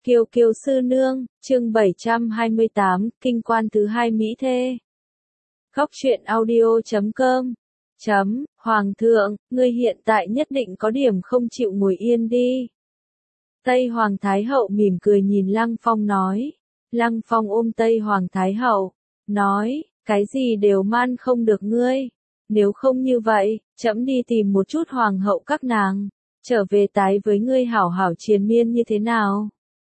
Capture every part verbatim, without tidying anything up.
Kiều Kiều sư nương, chương bảy trăm hai mươi tám, kinh quan thứ hai Mỹ thê. Góc truyện audio chấm com. Chấm, Hoàng thượng, ngươi hiện tại nhất định có điểm không chịu ngồi yên đi. Tây Hoàng Thái hậu mỉm cười nhìn Lăng Phong nói. Lăng Phong ôm Tây Hoàng Thái hậu, nói, cái gì đều man không được ngươi. Nếu không như vậy, trẫm đi tìm một chút hoàng hậu các nàng, trở về tái với ngươi hảo hảo triền miên như thế nào?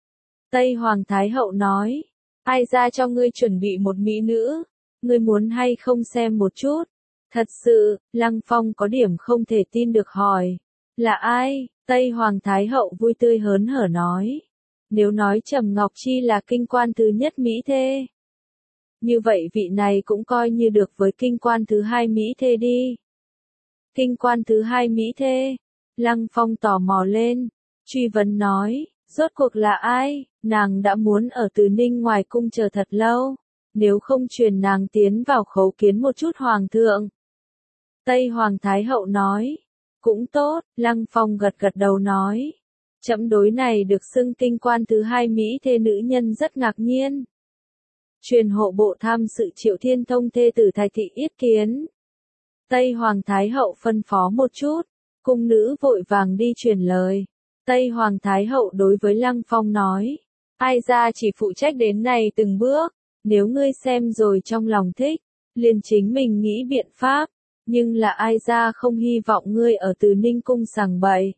Tây Hoàng Thái hậu nói, ai ra cho ngươi chuẩn bị một mỹ nữ, ngươi muốn hay không xem một chút? Thật sự, Lăng Phong có điểm không thể tin được hỏi, là ai? Tây Hoàng Thái hậu vui tươi hớn hở nói, nếu nói Trầm Ngọc Chi là kinh quan thứ nhất Mỹ thê, như vậy vị này cũng coi như được với kinh quan thứ hai Mỹ thê đi. Kinh quan thứ hai Mỹ thê, Lăng Phong tò mò lên, truy vấn nói, rốt cuộc là ai? Nàng đã muốn ở Từ Ninh ngoài cung chờ thật lâu, nếu không truyền nàng tiến vào khấu kiến một chút hoàng thượng. Tây Hoàng Thái hậu nói, cũng tốt. Lăng Phong gật gật đầu nói, trẫm đối này được xưng kinh quan thứ hai Mỹ thê nữ nhân rất ngạc nhiên. Truyền hộ bộ tham sự Triệu Thiên Thông thê tử Thái thị yết kiến. Tây Hoàng Thái hậu phân phó một chút, cung nữ vội vàng đi truyền lời. Tây Hoàng Thái hậu đối với Lăng Phong nói, ai ra chỉ phụ trách đến này từng bước, nếu ngươi xem rồi trong lòng thích, liền chính mình nghĩ biện pháp, nhưng là ai ra không hy vọng ngươi ở Từ Ninh cung sằng bậy.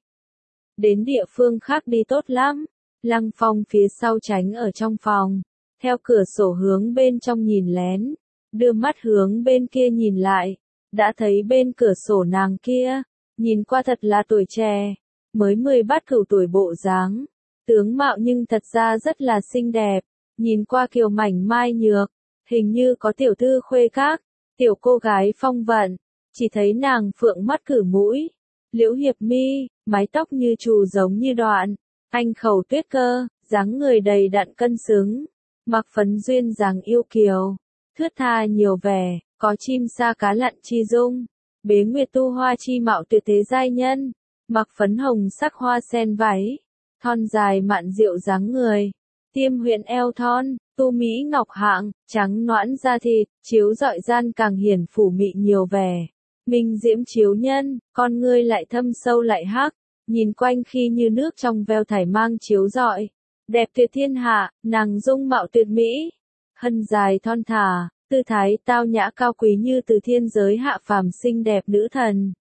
Đến địa phương khác đi tốt lắm. Lăng Phong phía sau tránh ở trong phòng, theo cửa sổ hướng bên trong nhìn lén, đưa mắt hướng bên kia nhìn lại, đã thấy bên cửa sổ nàng kia, nhìn qua thật là tuổi trẻ, mới mười bát cửu tuổi bộ dáng, tướng mạo nhưng thật ra rất là xinh đẹp, nhìn qua kiều mảnh mai nhược, hình như có tiểu thư khuê các, tiểu cô gái phong vận, chỉ thấy nàng phượng mắt cử mũi, liễu hiệp mi, mái tóc như trù giống như đoạn, anh khẩu tuyết cơ, dáng người đầy đặn cân xứng, mặc phấn duyên dáng yêu kiều, thướt tha nhiều vẻ, có chim sa cá lặn chi dung, bế nguyệt tu hoa chi mạo tuyệt thế giai nhân, mặc phấn hồng sắc hoa sen váy, thon dài mạn diệu dáng người, tiêm huyện eo thon, tu mỹ ngọc hạng, trắng noãn da thịt, chiếu rọi gian càng hiển phủ mị nhiều vẻ. Minh diễm chiếu nhân, con ngươi lại thâm sâu lại hắc, nhìn quanh khi như nước trong veo thải mang chiếu rọi, đẹp tuyệt thiên hạ, nàng dung mạo tuyệt mỹ, hân dài thon thả, tư thái tao nhã cao quý như từ thiên giới hạ phàm xinh đẹp nữ thần.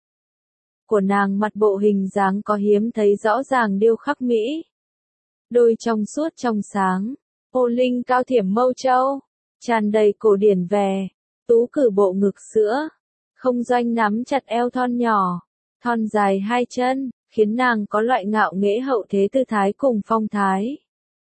Của nàng mặt bộ hình dáng có hiếm thấy rõ ràng điêu khắc mỹ. Đôi trong suốt trong sáng, ô linh cao thiểm mâu châu, tràn đầy cổ điển vẻ, tú cử bộ ngực sữa, không doanh nắm chặt eo thon nhỏ, thon dài hai chân, khiến nàng có loại ngạo nghễ hậu thế tư thái cùng phong thái.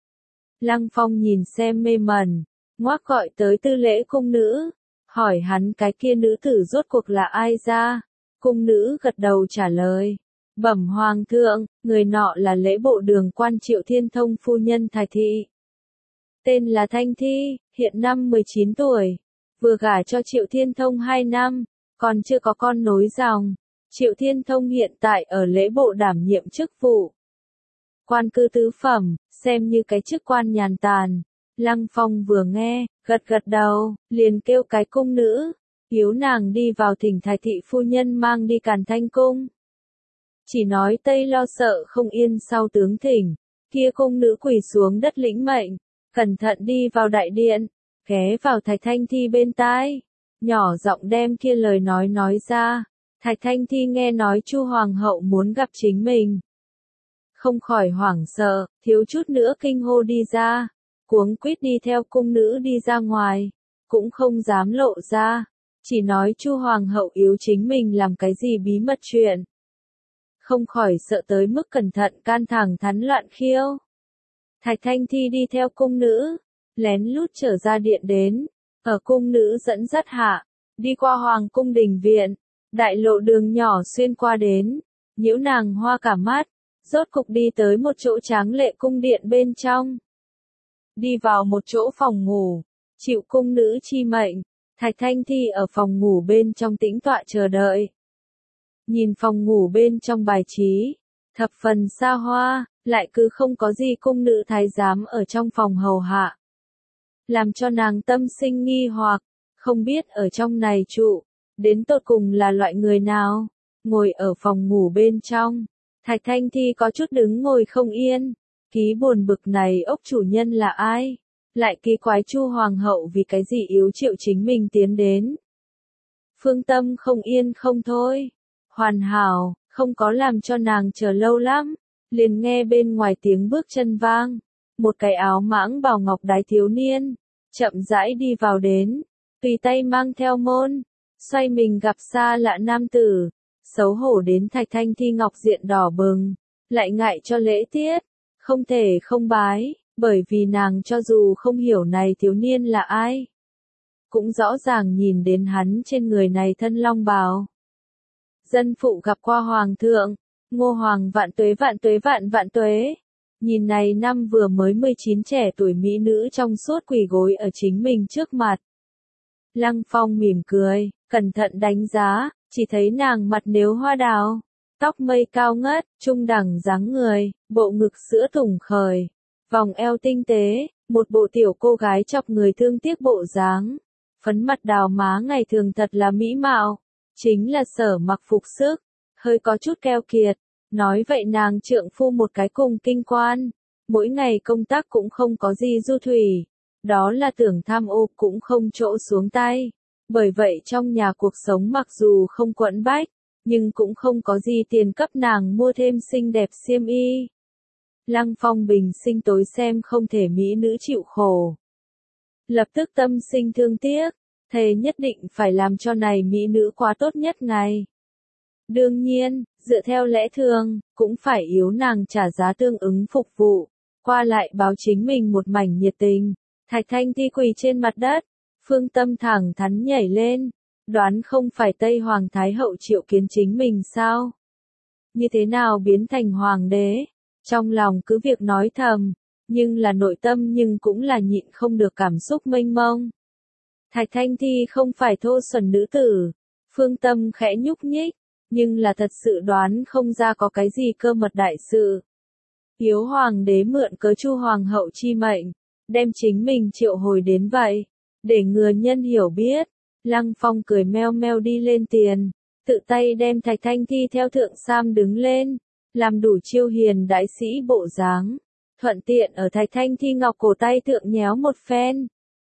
Lăng Phong nhìn xem mê mẩn, ngoác gọi tới tư lễ cung nữ, hỏi hắn cái kia nữ tử rốt cuộc là ai ra. Cung nữ gật đầu trả lời, bẩm hoàng thượng, người nọ là lễ bộ đường quan Triệu Thiên Thông phu nhân Thái thị. Tên là Thanh Thi, hiện năm mười chín tuổi, vừa gả cho Triệu Thiên Thông hai năm, còn chưa có con nối dòng. Triệu Thiên Thông hiện tại ở lễ bộ đảm nhiệm chức vụ quan cư tứ phẩm, xem như cái chức quan nhàn tàn. Lăng Phong vừa nghe, gật gật đầu, liền kêu cái cung nữ, hiếu nàng đi vào thỉnh Thái thị phu nhân mang đi Càn Thanh cung. Chỉ nói Tây lo sợ không yên sau tướng thỉnh, kia cung nữ quỳ xuống đất lĩnh mệnh, cẩn thận đi vào đại điện, ghé vào Thạch Thanh Thi bên tai, nhỏ giọng đem kia lời nói nói ra. Thạch Thanh Thi nghe nói Chu hoàng hậu muốn gặp chính mình, không khỏi hoảng sợ, thiếu chút nữa kinh hô đi ra, cuống quýt đi theo cung nữ đi ra ngoài, cũng không dám lộ ra, chỉ nói Chu hoàng hậu yếu chính mình làm cái gì bí mật chuyện. Không khỏi sợ tới mức cẩn thận can thẳng thắn loạn khiêu. Thạch Thanh Thi đi theo cung nữ, lén lút trở ra điện đến, ở cung nữ dẫn dắt hạ, đi qua hoàng cung đình viện, đại lộ đường nhỏ xuyên qua đến, nhiễu nàng hoa cả mắt, rốt cục đi tới một chỗ tráng lệ cung điện bên trong. Đi vào một chỗ phòng ngủ, chịu cung nữ chi mệnh, Thạch Thanh Thi ở phòng ngủ bên trong tĩnh tọa chờ đợi. Nhìn phòng ngủ bên trong bài trí, thập phần xa hoa, lại cứ không có gì cung nữ thái giám ở trong phòng hầu hạ. Làm cho nàng tâm sinh nghi hoặc, không biết ở trong này trụ, đến tột cùng là loại người nào, ngồi ở phòng ngủ bên trong. Thạch Thanh Thi có chút đứng ngồi không yên, ký buồn bực này ốc chủ nhân là ai, lại kỳ quái Chu hoàng hậu vì cái gì yếu triệu chính mình tiến đến. Phương Tâm không yên không thôi, hoàn hảo, không có làm cho nàng chờ lâu lắm, liền nghe bên ngoài tiếng bước chân vang, một cái áo mãng bào ngọc đái thiếu niên, chậm rãi đi vào đến, tùy tay mang theo môn, xoay mình gặp xa lạ nam tử, xấu hổ đến Thạch Thanh Thi ngọc diện đỏ bừng, lại ngại cho lễ tiết, không thể không bái, bởi vì nàng cho dù không hiểu này thiếu niên là ai, cũng rõ ràng nhìn đến hắn trên người này thân long bào. Dân phụ gặp qua hoàng thượng, Ngô hoàng vạn tuế vạn tuế vạn vạn tuế. Nhìn này năm vừa mới mười chín trẻ tuổi mỹ nữ trong suốt quỳ gối ở chính mình trước mặt. Lăng Phong mỉm cười, cẩn thận đánh giá, chỉ thấy nàng mặt nếu hoa đào, tóc mây cao ngất, trung đẳng dáng người, bộ ngực sữa thủng khởi, vòng eo tinh tế, một bộ tiểu cô gái chọc người thương tiếc bộ dáng, phấn mặt đào má ngày thường thật là mỹ mạo, chính là Sở Mặc phục sức, hơi có chút keo kiệt. Nói vậy nàng trượng phu một cái cùng kinh quan, mỗi ngày công tác cũng không có gì du thủy, đó là tưởng tham ô cũng không chỗ xuống tay, bởi vậy trong nhà cuộc sống mặc dù không quẫn bách, nhưng cũng không có gì tiền cấp nàng mua thêm xinh đẹp xiêm y. Lăng Phong bình sinh tối xem không thể mỹ nữ chịu khổ. Lập tức tâm sinh thương tiếc, thề nhất định phải làm cho này mỹ nữ quá tốt nhất ngày. Đương nhiên, dựa theo lẽ thường, cũng phải yếu nàng trả giá tương ứng phục vụ, qua lại báo chính mình một mảnh nhiệt tình. Thạch Thanh Thi quỳ trên mặt đất, Phương Tâm thẳng thắn nhảy lên, đoán không phải Tây Hoàng Thái Hậu triệu kiến chính mình sao? Như thế nào biến thành hoàng đế? Trong lòng cứ việc nói thầm, nhưng là nội tâm nhưng cũng là nhịn không được cảm xúc mênh mông. Thạch Thanh Thi không phải thô xuẩn nữ tử, Phương Tâm khẽ nhúc nhích, nhưng là thật sự đoán không ra có cái gì cơ mật đại sự. Hiếu hoàng đế mượn cớ Chu hoàng hậu chi mệnh, đem chính mình triệu hồi đến vậy, để ngừa nhân hiểu biết. Lăng Phong cười meo meo đi lên tiền, tự tay đem Thạch Thanh Thi theo thượng sam đứng lên, làm đủ chiêu hiền đại sĩ bộ dáng, thuận tiện ở Thạch Thanh Thi ngọc cổ tay thượng nhéo một phen.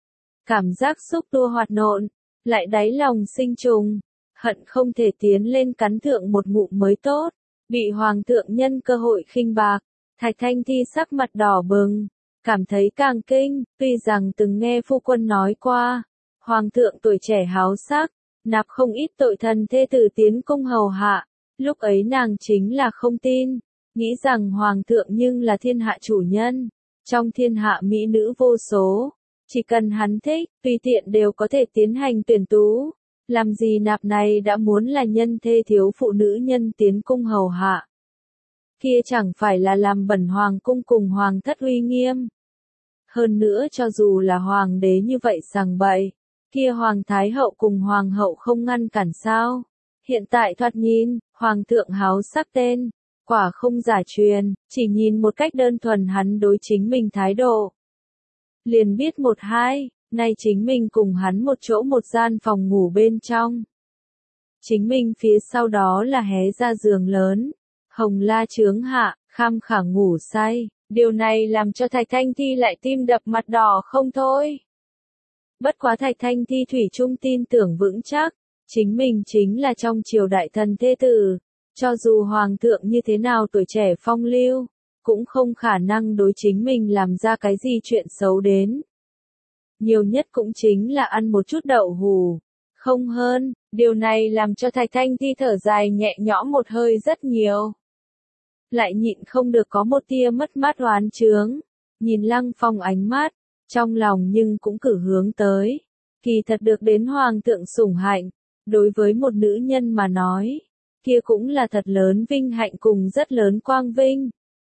Cảm giác xúc tua hoạt nộn, lại đáy lòng sinh trùng, hận không thể tiến lên cắn thượng một ngụm mới tốt, bị hoàng thượng nhân cơ hội khinh bạc. Thạch Thanh Thi sắc mặt đỏ bừng, cảm thấy càng kinh, tuy rằng từng nghe phu quân nói qua, hoàng thượng tuổi trẻ háo sắc, nạp không ít tội thần thê tử tiến cung hầu hạ, lúc ấy nàng chính là không tin, nghĩ rằng hoàng thượng nhưng là thiên hạ chủ nhân, trong thiên hạ mỹ nữ vô số, chỉ cần hắn thích, tùy tiện đều có thể tiến hành tuyển tú, làm gì nạp này đã muốn là nhân thê thiếu phụ nữ nhân tiến cung hầu hạ. Kia chẳng phải là làm bẩn hoàng cung cùng hoàng thất uy nghiêm. Hơn nữa cho dù là hoàng đế như vậy sằng bậy, kia hoàng thái hậu cùng hoàng hậu không ngăn cản sao. Hiện tại thoạt nhìn, hoàng thượng háo sắc tên, quả không giả truyền, chỉ nhìn một cách đơn thuần hắn đối chính mình thái độ. Liền biết một hai, nay chính mình cùng hắn một chỗ một gian phòng ngủ bên trong. Chính mình phía sau đó là hé ra giường lớn. Hồng la chướng hạ, kham khả ngủ say, điều này làm cho Thạch Thanh Thi lại tim đập mặt đỏ không thôi. Bất quá Thạch Thanh Thi thủy chung tin tưởng vững chắc, chính mình chính là trong triều đại thần thê tử, cho dù hoàng thượng như thế nào tuổi trẻ phong lưu, cũng không khả năng đối chính mình làm ra cái gì chuyện xấu đến. Nhiều nhất cũng chính là ăn một chút đậu hù, không hơn, điều này làm cho Thạch Thanh Thi thở dài nhẹ nhõm một hơi rất nhiều. Lại nhịn không được có một tia mất mát oán chướng, nhìn Lăng Phong ánh mắt, trong lòng nhưng cũng cử hướng tới, kỳ thật được đến hoàng thượng sủng hạnh, đối với một nữ nhân mà nói, kia cũng là thật lớn vinh hạnh cùng rất lớn quang vinh.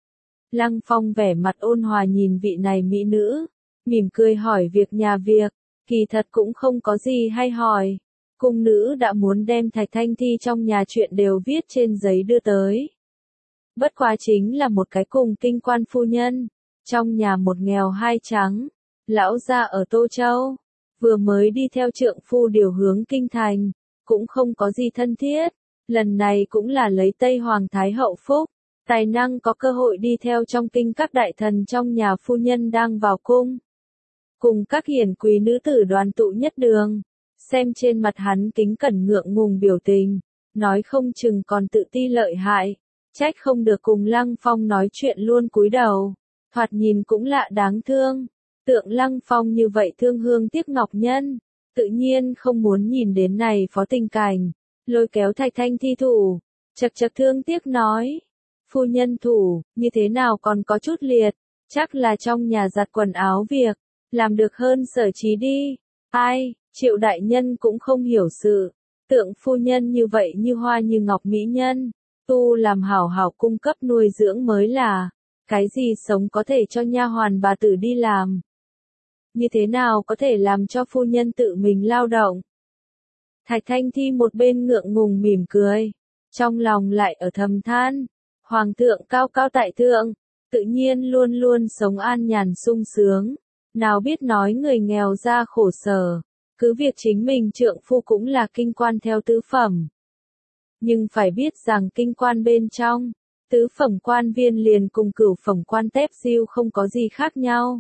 Lăng Phong vẻ mặt ôn hòa nhìn vị này mỹ nữ, mỉm cười hỏi việc nhà việc, kỳ thật cũng không có gì hay hỏi, cung nữ đã muốn đem Thạch Thanh Thi trong nhà chuyện đều viết trên giấy đưa tới. Bất quá chính là một cái cùng kinh quan phu nhân. Trong nhà một nghèo hai trắng. Lão gia ở Tô Châu. Vừa mới đi theo trượng phu điều hướng kinh thành. Cũng không có gì thân thiết. Lần này cũng là lấy Tây Hoàng Thái Hậu phúc. Tài năng có cơ hội đi theo trong kinh các đại thần trong nhà phu nhân đang vào cung. Cùng các hiển quý nữ tử đoàn tụ nhất đường. Xem trên mặt hắn kính cẩn ngượng ngùng biểu tình. Nói không chừng còn tự ti lợi hại. Trách không được cùng Lăng Phong nói chuyện luôn cúi đầu. Thoạt nhìn cũng lạ đáng thương. Tượng Lăng Phong như vậy thương hương tiếc ngọc nhân. Tự nhiên không muốn nhìn đến này phó tình cảnh. Lôi kéo Thạch Thanh Thi thủ. Chật chật thương tiếc nói. Phu nhân thủ, như thế nào còn có chút liệt. Chắc là trong nhà giặt quần áo việc. Làm được hơn Sở Trí đi. Ai, Triệu đại nhân cũng không hiểu sự. Tượng phu nhân như vậy như hoa như ngọc mỹ nhân. Tu làm hảo hảo cung cấp nuôi dưỡng mới là. Cái gì sống có thể cho nha hoàn bà tử đi làm. Như thế nào có thể làm cho phu nhân tự mình lao động. Thạch Thanh Thi một bên ngượng ngùng mỉm cười. Trong lòng lại ở thầm than. Hoàng thượng cao cao tại thượng. Tự nhiên luôn luôn sống an nhàn sung sướng. Nào biết nói người nghèo ra khổ sở. Cứ việc chính mình trượng phu cũng là kinh quan theo tứ phẩm. Nhưng phải biết rằng kinh quan bên trong. Tứ phẩm quan viên liền cùng cửu phẩm quan tép diêu không có gì khác nhau.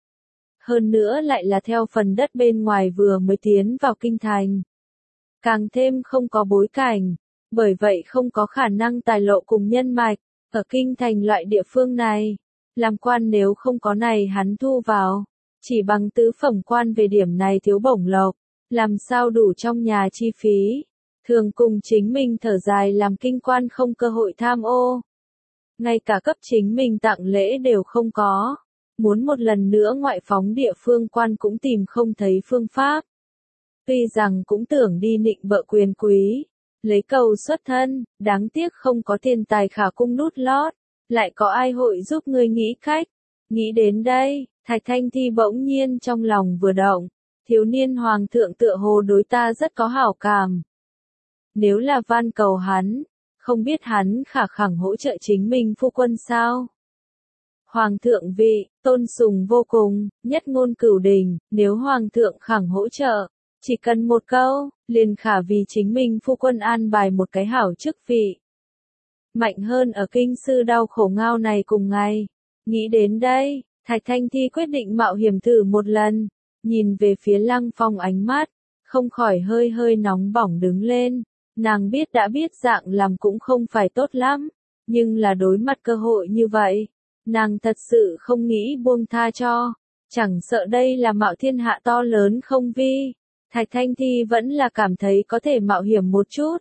Hơn nữa lại là theo phần đất bên ngoài vừa mới tiến vào kinh thành. Càng thêm không có bối cảnh. Bởi vậy không có khả năng tài lộ cùng nhân mạch. Ở kinh thành loại địa phương này. Làm quan nếu không có này hắn thu vào. Chỉ bằng tứ phẩm quan về điểm này thiếu bổng lộc. Làm sao đủ trong nhà chi phí. Thường cùng chính mình thở dài làm kinh quan không cơ hội tham ô. Ngay cả cấp chính mình tặng lễ đều không có. Muốn một lần nữa ngoại phóng địa phương quan cũng tìm không thấy phương pháp. Tuy rằng cũng tưởng đi nịnh bợ quyền quý. Lấy cầu xuất thân, đáng tiếc không có tiền tài khả cung nút lót. Lại có ai hội giúp ngươi nghĩ cách. Nghĩ đến đây, Thạch Thanh Thi bỗng nhiên trong lòng vừa động. Thiếu niên hoàng thượng tựa hồ đối ta rất có hảo cảm. Nếu là van cầu hắn, không biết hắn khả khẳng hỗ trợ chính mình phu quân sao? Hoàng thượng vị, tôn sùng vô cùng, nhất ngôn cửu đình, nếu hoàng thượng khẳng hỗ trợ, chỉ cần một câu, liền khả vì chính mình phu quân an bài một cái hảo chức vị. Mạnh hơn ở kinh sư đau khổ ngao này cùng ngày. Nghĩ đến đây, Thạch Thanh Thi quyết định mạo hiểm thử một lần, nhìn về phía Lăng Phong ánh mắt, không khỏi hơi hơi nóng bỏng đứng lên. Nàng biết đã biết dạng làm cũng không phải tốt lắm, nhưng là đối mặt cơ hội như vậy, nàng thật sự không nghĩ buông tha cho, chẳng sợ đây là mạo thiên hạ to lớn không vi, Thạch Thanh Thi vẫn là cảm thấy có thể mạo hiểm một chút.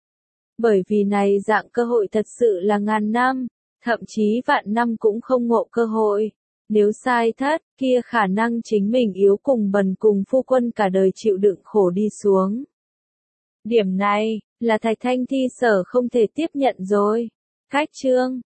Bởi vì này dạng cơ hội thật sự là ngàn năm, thậm chí vạn năm cũng không ngộ cơ hội, nếu sai thất, kia khả năng chính mình yếu cùng bần cùng phu quân cả đời chịu đựng khổ đi xuống. Điểm này, là Thạch Thanh Thi sở không thể tiếp nhận rồi. Cách chương